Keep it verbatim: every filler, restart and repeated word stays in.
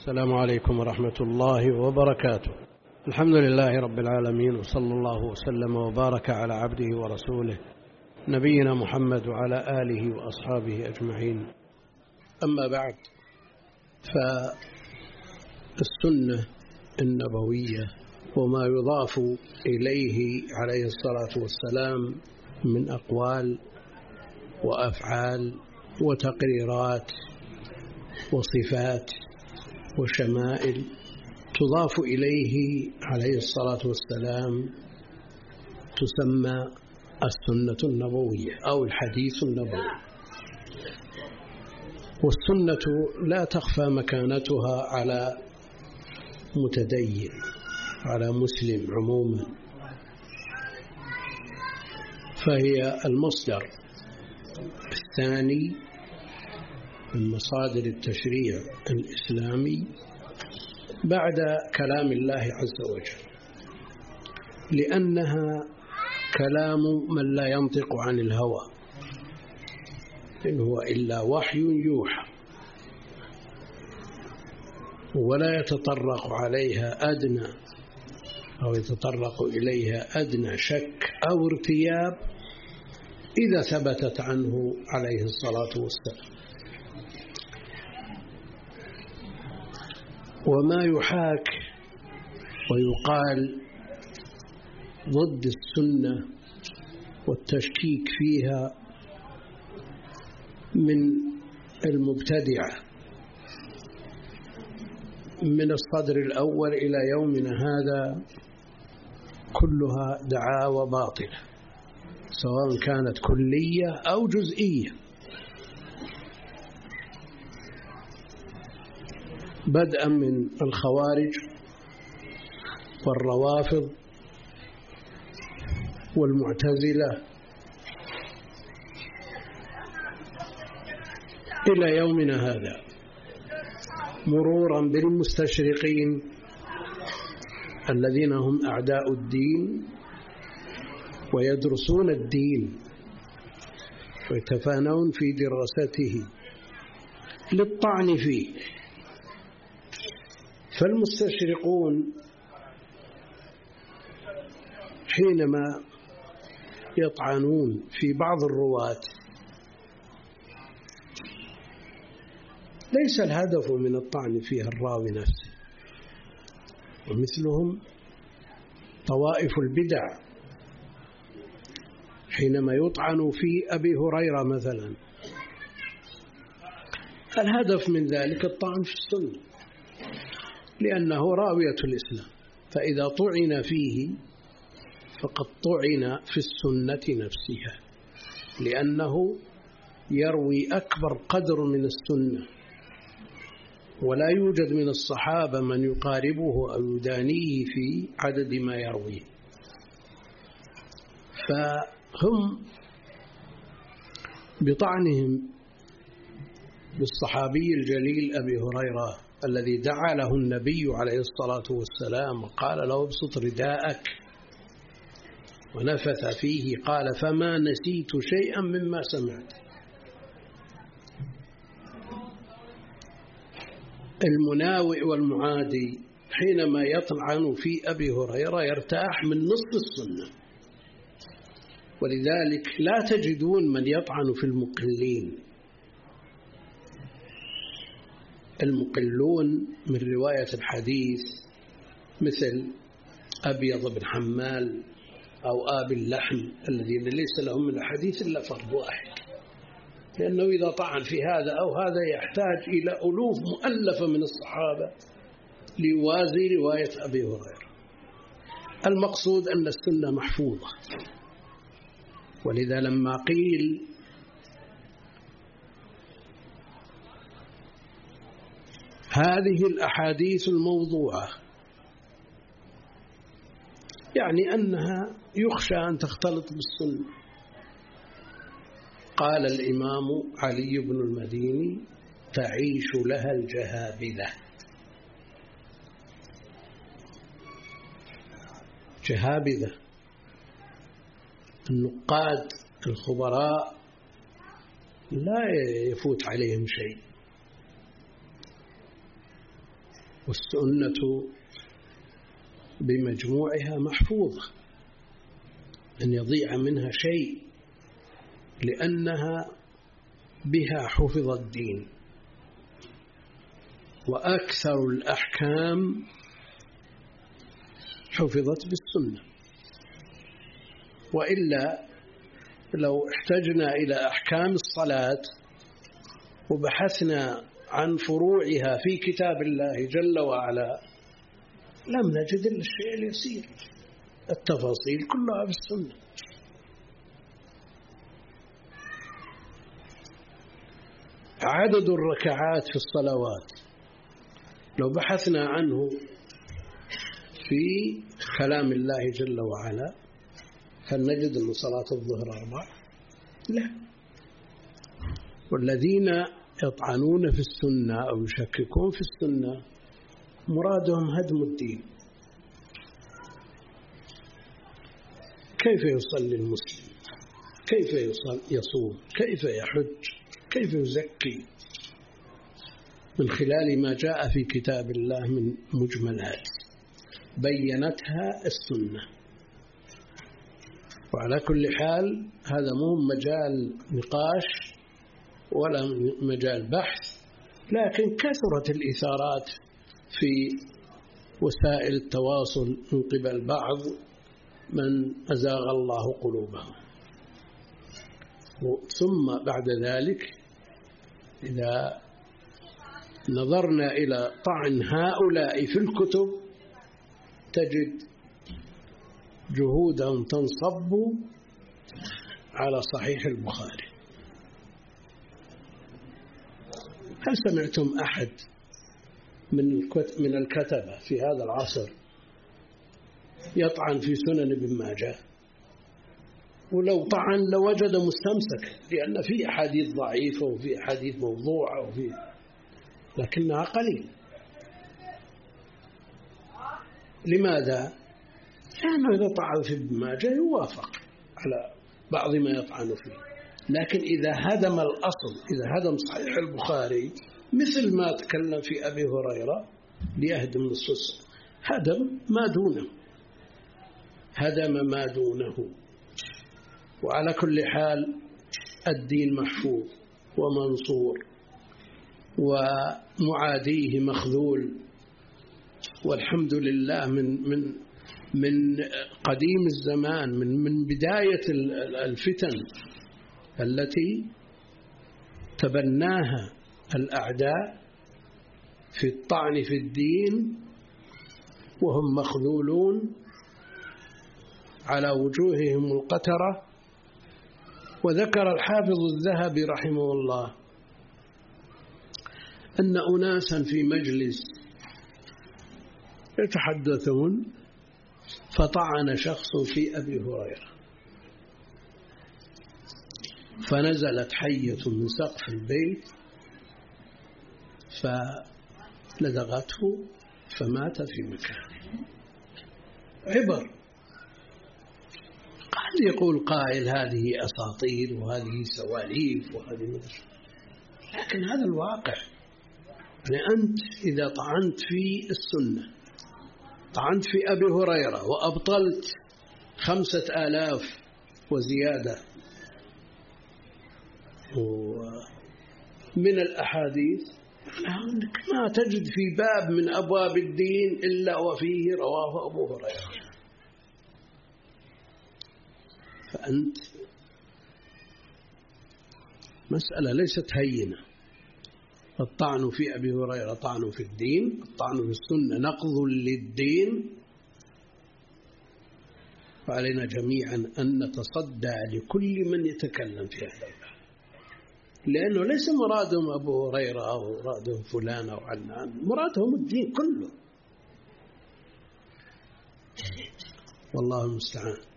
السلام عليكم ورحمة الله وبركاته. الحمد لله رب العالمين، وصلى الله وسلم وبارك على عبده ورسوله نبينا محمد وعلى آله وأصحابه أجمعين. أما بعد، فالسنة النبوية وما يضاف إليه عليه الصلاة والسلام من أقوال وأفعال وتقريرات وصفات وشمائل تضاف إليه عليه الصلاة والسلام تسمى السنة النبوية أو الحديث النبوي. والسنة لا تخفى مكانتها على متدين، على مسلم عموما، فهي المصدر الثاني من مصادر التشريع الإسلامي بعد كلام الله عز وجل، لأنها كلام من لا ينطق عن الهوى، إن هو إلا وحي يوحى، ولا يتطرق عليها أدنى أو يتطرق إليها أدنى شك أو ارتياب إذا ثبتت عنه عليه الصلاة والسلام. وما يحاك ويقال ضد السنة والتشكيك فيها من المبتدعة من الصدر الأول إلى يومنا هذا كلها دعاوى باطلة، سواء كانت كلية أو جزئية، بدءا من الخوارج والروافض والمعتزلة إلى يومنا هذا، مرورا بالمستشرقين الذين هم أعداء الدين ويدرسون الدين ويتفانون في دراسته للطعن فيه. فالمستشرقون حينما يطعنون في بعض الرواة ليس الهدف من الطعن فيها الراوي نفسه، ومثلهم طوائف البدع حينما يطعن في أبي هريرة مثلا، الهدف من ذلك الطعن في السنة، لأنه راوية الإسلام، فإذا طعن فيه فقد طعن في السنة نفسها، لأنه يروي أكبر قدر من السنة، ولا يوجد من الصحابة من يقاربه أو يدانيه في عدد ما يرويه. فهم بطعنهم بالصحابي الجليل أبي هريرة الذي دعا له النبي عليه الصلاة والسلام وقال له ابسط رداءك ونفث فيه، قال فما نسيت شيئا مما سمعت. المناوئ والمعادي حينما يطعن في أبي هريرة يرتاح من نصف السنة، ولذلك لا تجدون من يطعن في المقلين. المقلون من رواية الحديث مثل أبيض بن حمال أو آبي اللحم الذين ليس لهم من الحديث إلا فرد واحد، لأنه إذا طعن في هذا أو هذا يحتاج إلى ألوف مؤلفة من الصحابة ليوازي رواية أبي هريرة. المقصود أن السنة محفوظة، ولذا لما قيل هذه الأحاديث الموضوعة يعني أنها يخشى أن تختلط بالسنة، قال الإمام علي بن المديني تعيش لها الجهابذة. جهابذة النقاد الخبراء لا يفوت عليهم شيء، والسنة بمجموعها محفوظة، أن يضيع منها شيء، لأنها بها حفظ الدين، وأكثر الأحكام حفظت بالسنة. وإلا لو احتجنا إلى أحكام الصلاة وبحثنا عن فروعها في كتاب الله جل وعلا لم نجد إلا الشيء اليسير، التفاصيل كلها في السنة. عدد الركعات في الصلوات لو بحثنا عنه في كلام الله جل وعلا هل نجد أن صلاة الظهر أربع؟ لا. والذين يطعنون في السنة أو يشككون في السنة مرادهم هدم الدين. كيف يصلي المسلم؟ كيف يصوم؟ كيف يحج؟ كيف يزكي؟ من خلال ما جاء في كتاب الله من مجملات بينتها السنة. وعلى كل حال هذا مو مجال نقاش ولا مجال بحث، لكن كثرت الإثارات في وسائل التواصل من قبل بعض من أزاغ الله قلوبهم. ثم بعد ذلك إذا نظرنا إلى طعن هؤلاء في الكتب تجد جهودهم تنصب على صحيح البخاري. هل سمعتم أحد من من الكتبة في هذا العصر يطعن في سنن ابن ماجه؟ ولو طعن لوجد مستمسك، لأن في أحاديث ضعيفة وفي أحاديث موضوعة وفي لكنها قليل. لماذا؟ لأنه إذا طعن في ابن ماجه يوافق على بعض ما يطعن فيه، لكن إذا هدم الأصل، إذا هدم صحيح البخاري مثل ما تكلم في أبي هريرة ليهدم النصوص، هدم ما دونه، هدم ما دونه. وعلى كل حال الدين محفوظ ومنصور ومعاديه مخذول، والحمد لله من من من قديم الزمان، من من بداية الفتن التي تبناها الأعداء في الطعن في الدين وهم مخذولون على وجوههم القترة. وذكر الحافظ الذهبي رحمه الله أن أناسا في مجلس يتحدثون فطعن شخص في أبي هريرة، فنزلت حية من سقف البيت فلدغته فمات في مكانه. عبر. قد يقول قائل هذه أساطير وهذه سواليف وهذه مدرسة، لكن هذا الواقع. يعني أنت إذا طعنت في السنة، طعنت في أبي هريرة وأبطلت خمسة آلاف وزيادة من الأحاديث، ما تجد في باب من أبواب الدين إلا وفيه رواه أبو هريرة. فأنت مسألة ليست هينة. الطعن في أبي هريرة طعن في الدين، الطعن في السنة نقض للدين. فعلينا جميعا أن نتصدى لكل من يتكلم في هذا الباب، لأنه ليس مرادهم أبو هريرة أو مرادهم فلان أو علان، مرادهم الدين كله. والله المستعان.